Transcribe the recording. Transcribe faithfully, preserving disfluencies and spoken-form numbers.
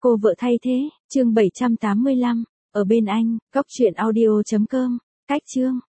Cô vợ thay thế, chương bảy trăm tám mươi lăm, ở bên anh, góc truyện audio chấm com, cách chương.